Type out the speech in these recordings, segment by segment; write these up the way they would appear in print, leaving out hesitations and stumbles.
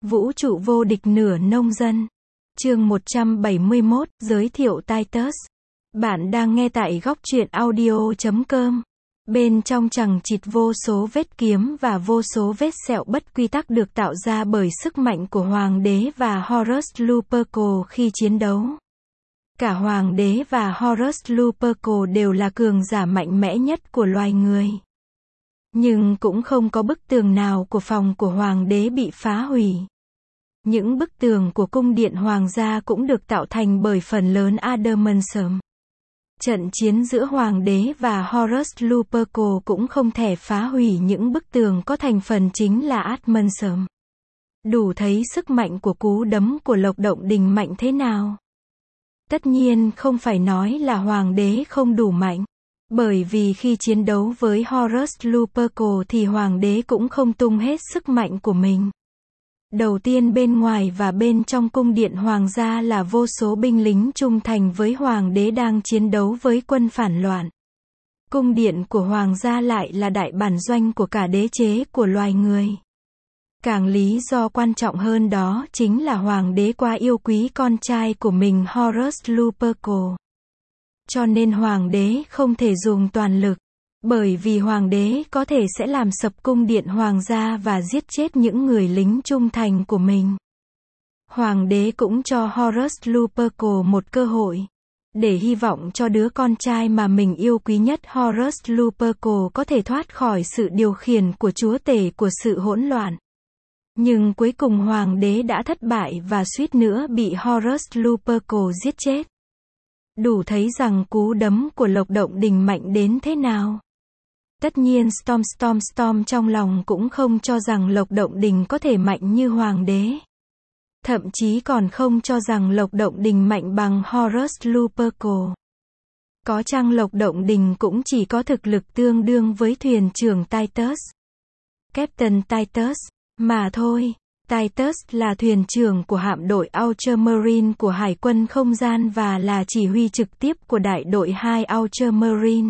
Vũ trụ vô địch nửa nông dân. Chương 171, giới thiệu Titus. Bạn đang nghe tại góc truyện audio.com. Bên trong chằng chịt vô số vết kiếm và vô số vết sẹo bất quy tắc được tạo ra bởi sức mạnh của Hoàng đế và Horus Lupercal khi chiến đấu. Cả Hoàng đế và Horus Lupercal đều là cường giả mạnh mẽ nhất của loài người. Nhưng cũng không có bức tường nào của phòng của Hoàng đế bị phá hủy. Những bức tường của cung điện Hoàng gia cũng được tạo thành bởi phần lớn adamantium. Trận chiến giữa Hoàng đế và Horus Lupercal cũng không thể phá hủy những bức tường có thành phần chính là adamantium. Đủ thấy sức mạnh của cú đấm của Lộc Động Đình mạnh thế nào. Tất nhiên không phải nói là Hoàng đế không đủ mạnh. Bởi vì khi chiến đấu với Horus Lupercal thì Hoàng đế cũng không tung hết sức mạnh của mình. Đầu tiên bên ngoài và bên trong cung điện Hoàng gia là vô số binh lính trung thành với Hoàng đế đang chiến đấu với quân phản loạn. Cung điện của Hoàng gia lại là đại bản doanh của cả đế chế của loài người. Càng lý do quan trọng hơn đó chính là Hoàng đế quá yêu quý con trai của mình Horus Lupercal. Cho nên Hoàng đế không thể dùng toàn lực. Bởi vì Hoàng đế có thể sẽ làm sập cung điện Hoàng gia và giết chết những người lính trung thành của mình. Hoàng đế cũng cho Horus Lupercal một cơ hội. Để hy vọng cho đứa con trai mà mình yêu quý nhất Horus Lupercal có thể thoát khỏi sự điều khiển của chúa tể của sự hỗn loạn. Nhưng cuối cùng Hoàng đế đã thất bại và suýt nữa bị Horus Lupercal giết chết. Đủ thấy rằng cú đấm của Lộc Động Đình mạnh đến thế nào. Tất nhiên Storm trong lòng cũng không cho rằng Lộc Động Đình có thể mạnh như Hoàng đế. Thậm chí còn không cho rằng Lộc Động Đình mạnh bằng Horus Lupercal. Có chăng Lộc Động Đình cũng chỉ có thực lực tương đương với thuyền trưởng Titus, Captain Titus, mà thôi. Titus là thuyền trưởng của hạm đội Ultramarine của Hải quân không gian và là chỉ huy trực tiếp của đại đội 2 Ultramarine.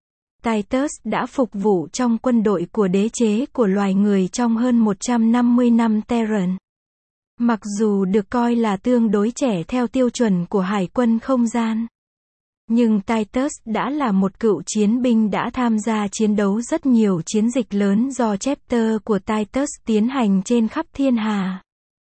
Titus đã phục vụ trong quân đội của đế chế của loài người trong hơn 150 năm Terran. Mặc dù được coi là tương đối trẻ theo tiêu chuẩn của Hải quân không gian. Nhưng Titus đã là một cựu chiến binh đã tham gia chiến đấu rất nhiều chiến dịch lớn do chapter của Titus tiến hành trên khắp thiên hà.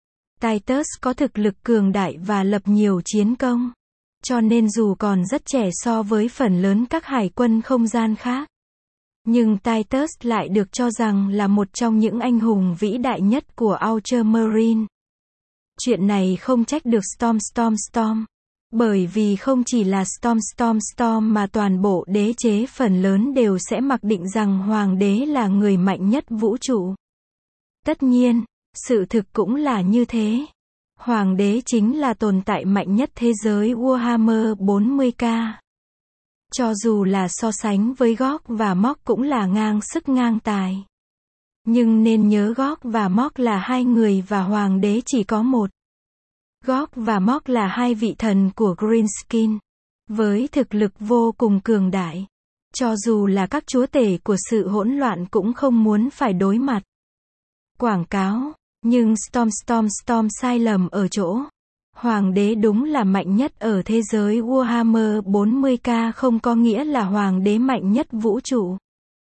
Titus có thực lực cường đại và lập nhiều chiến công. Cho nên dù còn rất trẻ so với phần lớn các hải quân không gian khác. Nhưng Titus lại được cho rằng là một trong những anh hùng vĩ đại nhất của Ultramarine. Chuyện này không trách được Storm. Bởi vì không chỉ là Storm mà toàn bộ đế chế phần lớn đều sẽ mặc định rằng Hoàng đế là người mạnh nhất vũ trụ. Tất nhiên, sự thực cũng là như thế. Hoàng đế chính là tồn tại mạnh nhất thế giới Warhammer 40k. Cho dù là so sánh với Gog và Mog cũng là ngang sức ngang tài. Nhưng nên nhớ Gog và Mog là hai người và Hoàng đế chỉ có một. Gog và Mog là hai vị thần của Greenskin, với thực lực vô cùng cường đại. Cho dù là các chúa tể của sự hỗn loạn cũng không muốn phải đối mặt. Quảng cáo, nhưng Storm sai lầm ở chỗ. Hoàng đế đúng là mạnh nhất ở thế giới Warhammer 40k không có nghĩa là Hoàng đế mạnh nhất vũ trụ.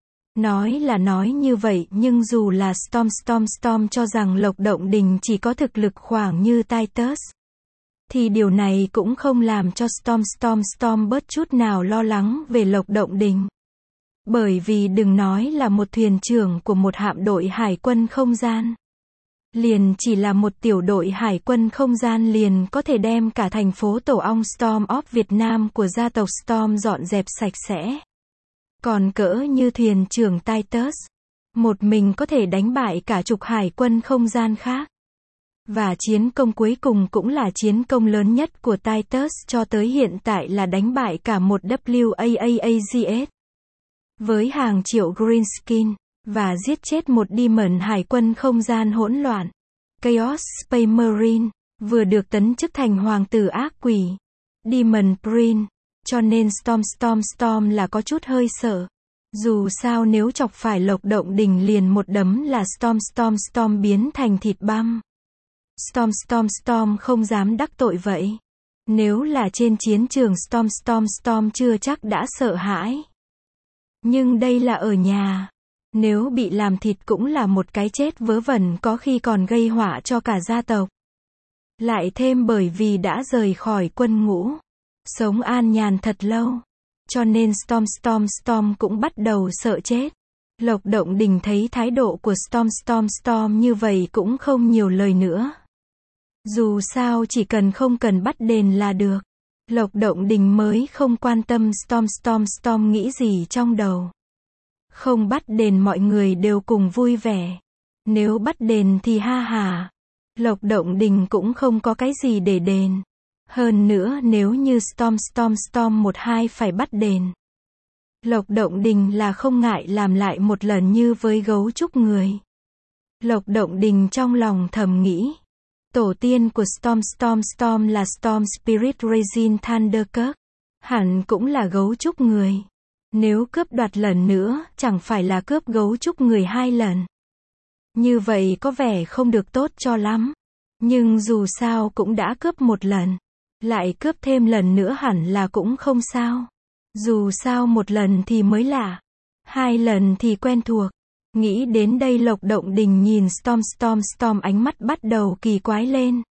Nói là nói như vậy nhưng dù là Storm cho rằng Lộc Động Đình chỉ có thực lực khoảng như Titus. Thì điều này cũng không làm cho Storm bớt chút nào lo lắng về Lộc Động Đình. Bởi vì đừng nói là một thuyền trưởng của một hạm đội hải quân không gian. Liền chỉ là một tiểu đội hải quân không gian liền có thể đem cả thành phố Tổ ong Storm of Việt Nam của gia tộc Storm dọn dẹp sạch sẽ. Còn cỡ như thuyền trưởng Titus, một mình có thể đánh bại cả chục hải quân không gian khác. Và chiến công cuối cùng cũng là chiến công lớn nhất của Titus cho tới hiện tại là đánh bại cả một WAAAGS. Với hàng triệu Greenskin, và giết chết một Demon hải quân không gian hỗn loạn. Chaos Space Marine, vừa được tấn chức thành hoàng tử ác quỷ. Demon Prince. Cho nên Storm là có chút hơi sợ. Dù sao nếu chọc phải Lộc Động Đình liền một đấm là Storm biến thành thịt băm. Storm không dám đắc tội vậy. Nếu là trên chiến trường Storm chưa chắc đã sợ hãi. Nhưng đây là ở nhà. Nếu bị làm thịt cũng là một cái chết vớ vẩn, có khi còn gây họa cho cả gia tộc. Lại thêm bởi vì đã rời khỏi quân ngũ, sống an nhàn thật lâu, cho nên Storm cũng bắt đầu sợ chết. Lộc Động Đình thấy thái độ của Storm như vậy cũng không nhiều lời nữa. Dù sao chỉ cần không cần bắt đền là được. Lộc Động Đình mới không quan tâm Storm nghĩ gì trong đầu. Không bắt đền mọi người đều cùng vui vẻ. Nếu bắt đền thì ha hà. Lộc Động Đình cũng không có cái gì để đền. Hơn nữa nếu như Storm một hai phải bắt đền, Lộc Động Đình là không ngại làm lại một lần như với gấu trúc người. Lộc Động Đình trong lòng thầm nghĩ. Tổ tiên của Storm là Storm Spirit Rising Thunderkirk. Hẳn cũng là gấu trúc người. Nếu cướp đoạt lần nữa, chẳng phải là cướp gấu trúc người 2 lần. Như vậy có vẻ không được tốt cho lắm. Nhưng dù sao cũng đã cướp 1 lần. Lại cướp thêm lần nữa hẳn là cũng không sao. Dù sao 1 lần thì mới lạ. 2 lần thì quen thuộc. Nghĩ đến đây Lộc Động Đình nhìn Storm ánh mắt bắt đầu kỳ quái lên.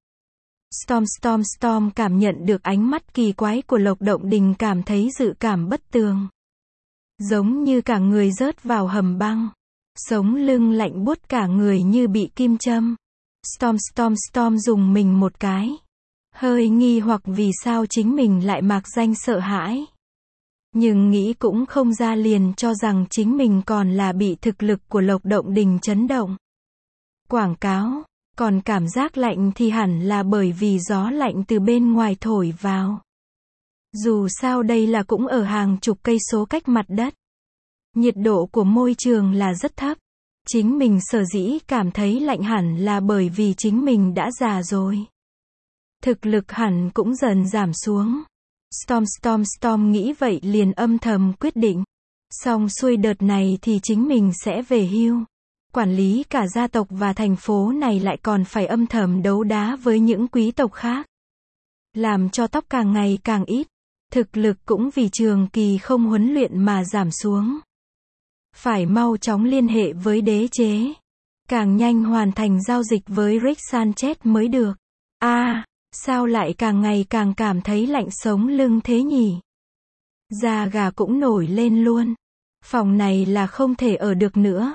Storm cảm nhận được ánh mắt kỳ quái của Lộc Động Đình, cảm thấy dự cảm bất tường. Giống như cả người rớt vào hầm băng. Sống lưng lạnh buốt cả người như bị kim châm. Storm dùng mình một cái. Hơi nghi hoặc vì sao chính mình lại mạc danh sợ hãi. Nhưng nghĩ cũng không ra, liền cho rằng chính mình còn là bị thực lực của Lộc Động Đình chấn động. Quảng cáo, còn cảm giác lạnh thì hẳn là bởi vì gió lạnh từ bên ngoài thổi vào. Dù sao đây là cũng ở hàng chục cây số cách mặt đất. Nhiệt độ của môi trường là rất thấp. Chính mình sở dĩ cảm thấy lạnh hẳn là bởi vì chính mình đã già rồi. Thực lực hẳn cũng dần giảm xuống. Storm nghĩ vậy liền âm thầm quyết định. Xong xuôi đợt này thì chính mình sẽ về hưu. Quản lý cả gia tộc và thành phố này lại còn phải âm thầm đấu đá với những quý tộc khác. Làm cho tóc càng ngày càng ít. Thực lực cũng vì trường kỳ không huấn luyện mà giảm xuống. Phải mau chóng liên hệ với đế chế. Càng nhanh hoàn thành giao dịch với Rick Sanchez mới được. Sao lại càng ngày càng cảm thấy lạnh sống lưng thế nhỉ? Da gà cũng nổi lên luôn. Phòng này là không thể ở được nữa.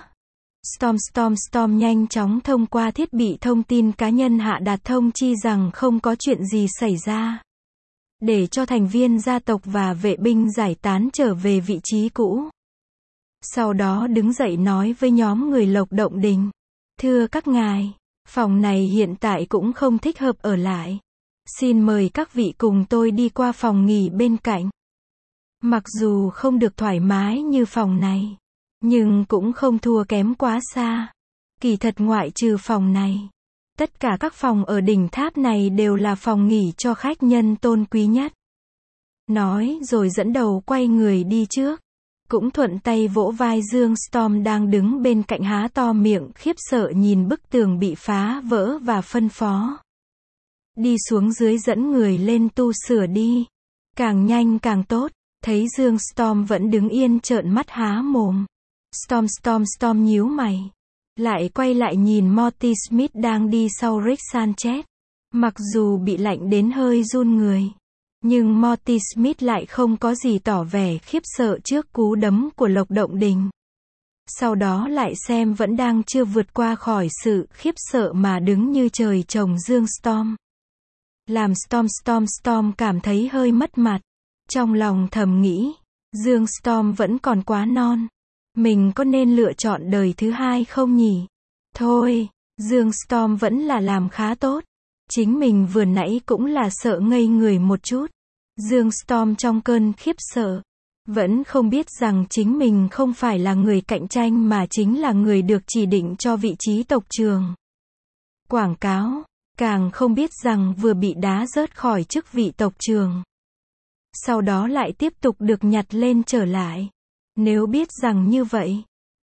Storm nhanh chóng thông qua thiết bị thông tin cá nhân hạ đạt thông chi rằng không có chuyện gì xảy ra. Để cho thành viên gia tộc và vệ binh giải tán trở về vị trí cũ. Sau đó đứng dậy nói với nhóm người Lộc Động Đình. Thưa các ngài, phòng này hiện tại cũng không thích hợp ở lại. Xin mời các vị cùng tôi đi qua phòng nghỉ bên cạnh. Mặc dù không được thoải mái như phòng này, nhưng cũng không thua kém quá xa. Kỳ thật ngoại trừ phòng này, tất cả các phòng ở đỉnh tháp này đều là phòng nghỉ cho khách nhân tôn quý nhất. Nói rồi dẫn đầu quay người đi trước. Cũng thuận tay vỗ vai Dương Storm đang đứng bên cạnh há to miệng khiếp sợ nhìn bức tường bị phá vỡ và phân phó. Đi xuống dưới dẫn người lên tu sửa đi. Càng nhanh càng tốt. Thấy Dương Storm vẫn đứng yên trợn mắt há mồm. Storm nhíu mày. Lại quay lại nhìn Morty Smith đang đi sau Rick Sanchez. Mặc dù bị lạnh đến hơi run người. Nhưng Morty Smith lại không có gì tỏ vẻ khiếp sợ trước cú đấm của Lộc Động Đình. Sau đó lại xem vẫn đang chưa vượt qua khỏi sự khiếp sợ mà đứng như trời trồng Dương Storm. Làm Storm cảm thấy hơi mất mặt. Trong lòng thầm nghĩ, Dương Storm vẫn còn quá non. Mình có nên lựa chọn đời thứ hai không nhỉ? Thôi, Dương Storm vẫn là làm khá tốt. Chính mình vừa nãy cũng là sợ ngây người một chút. Dương Storm trong cơn khiếp sợ, vẫn không biết rằng chính mình không phải là người cạnh tranh mà chính là người được chỉ định cho vị trí tộc trưởng. Quảng cáo, càng không biết rằng vừa bị đá rớt khỏi chức vị tộc trưởng. Sau đó lại tiếp tục được nhặt lên trở lại. Nếu biết rằng như vậy,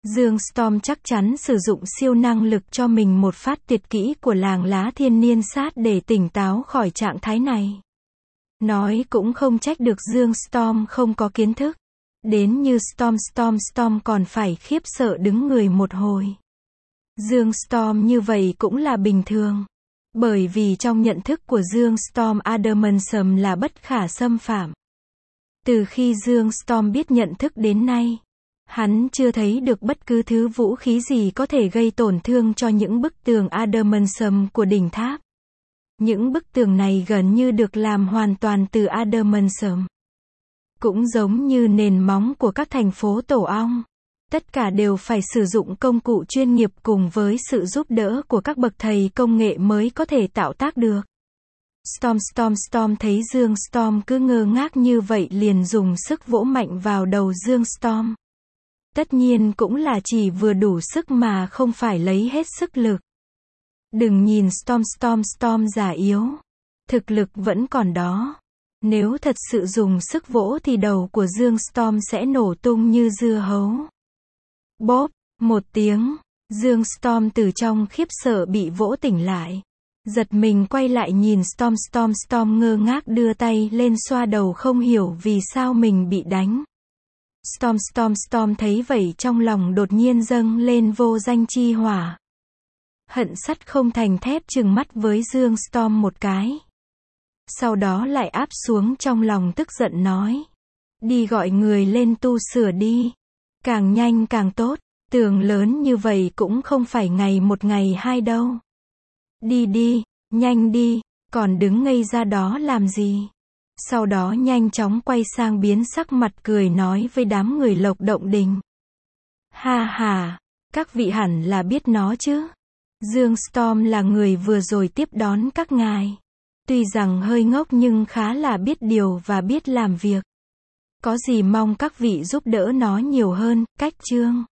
Dương Storm chắc chắn sử dụng siêu năng lực cho mình một phát tuyệt kỹ của làng lá thiên niên sát để tỉnh táo khỏi trạng thái này. Nói cũng không trách được Dương Storm không có kiến thức. Đến như Storm còn phải khiếp sợ đứng người một hồi. Dương Storm như vậy cũng là bình thường. Bởi vì trong nhận thức của Dương Storm Adamantium là bất khả xâm phạm. Từ khi Dương Storm biết nhận thức đến nay, hắn chưa thấy được bất cứ thứ vũ khí gì có thể gây tổn thương cho những bức tường Adamantium của đỉnh tháp. Những bức tường này gần như được làm hoàn toàn từ Adamantium. Cũng giống như nền móng của các thành phố tổ ong. Tất cả đều phải sử dụng công cụ chuyên nghiệp cùng với sự giúp đỡ của các bậc thầy công nghệ mới có thể tạo tác được. Storm thấy Dương Storm cứ ngơ ngác như vậy liền dùng sức vỗ mạnh vào đầu Dương Storm. Tất nhiên cũng là chỉ vừa đủ sức mà không phải lấy hết sức lực. Đừng nhìn Storm già yếu. Thực lực vẫn còn đó. Nếu thật sự dùng sức vỗ thì đầu của Dương Storm sẽ nổ tung như dưa hấu. Bốp, một tiếng, Dương Storm từ trong khiếp sợ bị vỗ tỉnh lại. Giật mình quay lại nhìn Storm ngơ ngác đưa tay lên xoa đầu không hiểu vì sao mình bị đánh. Storm thấy vậy trong lòng đột nhiên dâng lên vô danh chi hỏa. Hận sắt không thành thép trừng mắt với Dương Storm một cái. Sau đó lại áp xuống trong lòng tức giận nói. Đi gọi người lên tu sửa đi. Càng nhanh càng tốt, tường lớn như vậy cũng không phải ngày một ngày hai đâu. Đi, nhanh đi, còn đứng ngây ra đó làm gì? Sau đó nhanh chóng quay sang biến sắc mặt cười nói với đám người Lộc Động Đình. Ha ha, các vị hẳn là biết nó chứ. Dương Storm là người vừa rồi tiếp đón các ngài. Tuy rằng hơi ngốc nhưng khá là biết điều và biết làm việc. Có gì mong các vị giúp đỡ nó nhiều hơn, cách chương.